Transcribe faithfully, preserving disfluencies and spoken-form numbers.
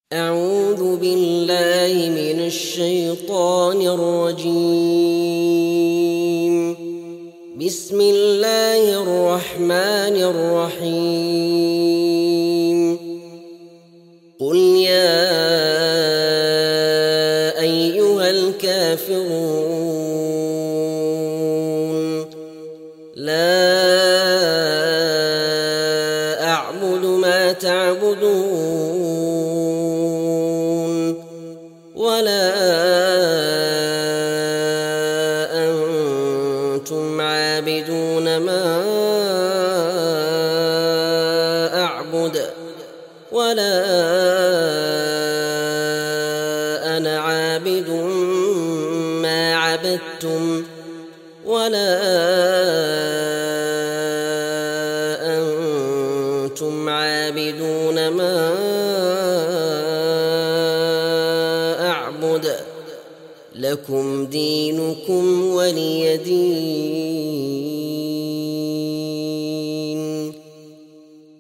أعوذ بالله من الشيطان الرجيم. بسم الله الرحمن الرحيم. قل يا أيها الكافرون لا أعبد ما تعبدون ولا أنتم عابدون ما أعبد ولا أنا عابد ما عبدتم ولا أنتم عابدون ما أعبد لكم دينكم ولي دين.